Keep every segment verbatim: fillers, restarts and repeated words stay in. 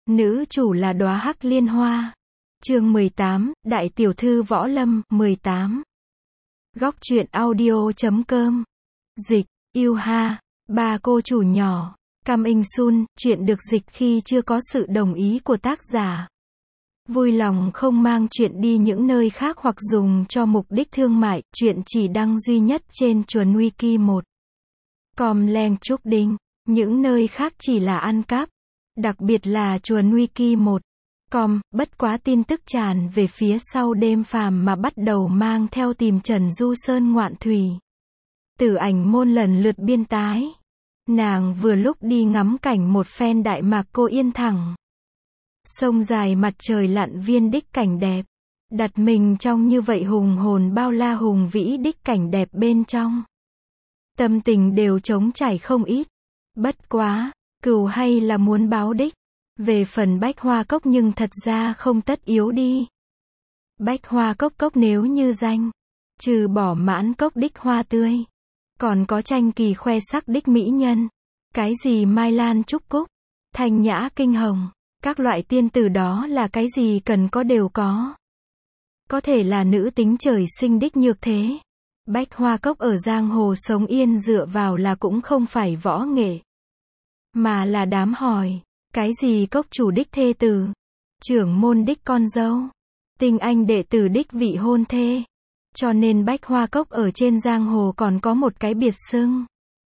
Nữ chủ là đóa hắc liên hoa. Chương mười tám, Đại tiểu thư võ lâm, mười tám. Góc truyện audio chấm com. Dịch, yêu ha, ba cô chủ nhỏ. Coming soon, chuyện được dịch khi chưa có sự đồng ý của tác giả. Vui lòng không mang chuyện đi những nơi khác hoặc dùng cho mục đích thương mại, chuyện chỉ đăng duy nhất trên chuẩn wiki một. Com Leng Trúc Đinh, những nơi khác chỉ là ăn cắp. Đặc biệt là chuẩn wiki một. Com, bất quá tin tức tràn về phía sau đêm phàm mà bắt đầu mang theo tìm Trần Du Sơn ngoạn thủy. Tử Ảnh Môn lần lượt biên tái. Nàng vừa lúc đi ngắm cảnh một phen Đại Mạc Cô Yên thẳng. Sông dài mặt trời lặn viên đích cảnh đẹp. Đặt mình trong như vậy hùng hồn bao la hùng vĩ đích cảnh đẹp bên trong. Tâm tình đều trống trải không ít. Bất quá, cừu hay là muốn báo đích. Về phần Bách Hoa Cốc nhưng thật ra không tất yếu đi. Bách Hoa Cốc cốc nếu như danh. Trừ bỏ mãn cốc đích hoa tươi. Còn có tranh kỳ khoe sắc đích mỹ nhân. Cái gì Mai Lan Trúc Cúc. Thanh Nhã Kinh Hồng. Các loại tiên tử đó là cái gì cần có đều có. Có thể là nữ tính trời sinh đích nhược thế. Bách Hoa Cốc ở giang hồ sống yên dựa vào là cũng không phải võ nghệ. Mà là đám hỏi. Cái gì cốc chủ đích thê tử. Trưởng môn đích con dâu. Tinh anh đệ tử đích vị hôn thê. Cho nên Bách Hoa Cốc ở trên giang hồ còn có một cái biệt xưng.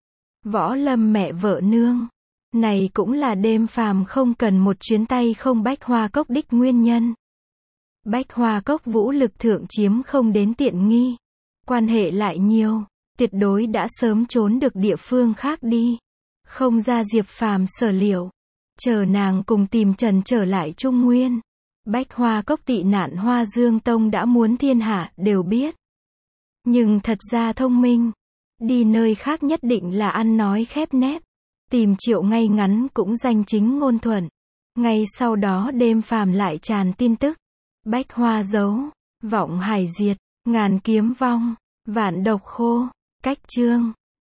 Võ lâm mẹ vợ nương. Này cũng là đêm phàm không cần một chuyến tay không Bách Hoa Cốc đích nguyên nhân. Bách Hoa Cốc vũ lực thượng chiếm không đến tiện nghi. Quan hệ lại nhiều. Tuyệt đối đã sớm trốn được địa phương khác đi. Không ra Diệp Phàm sở liệu. Chờ nàng cùng tìm Trần trở lại Trung Nguyên. Bách Hoa Cốc tị nạn Hoa Dương Tông đã muốn thiên hạ đều biết. Nhưng thật ra thông minh. Đi nơi khác nhất định là ăn nói khép nép. Tìm Triệu ngay ngắn cũng danh chính ngôn thuận. Ngay sau đó đêm phàm lại tràn tin tức. Bách Hoa giấu. Vọng hải diệt. Ngàn kiếm vong. Vạn độc khô. Cách chương.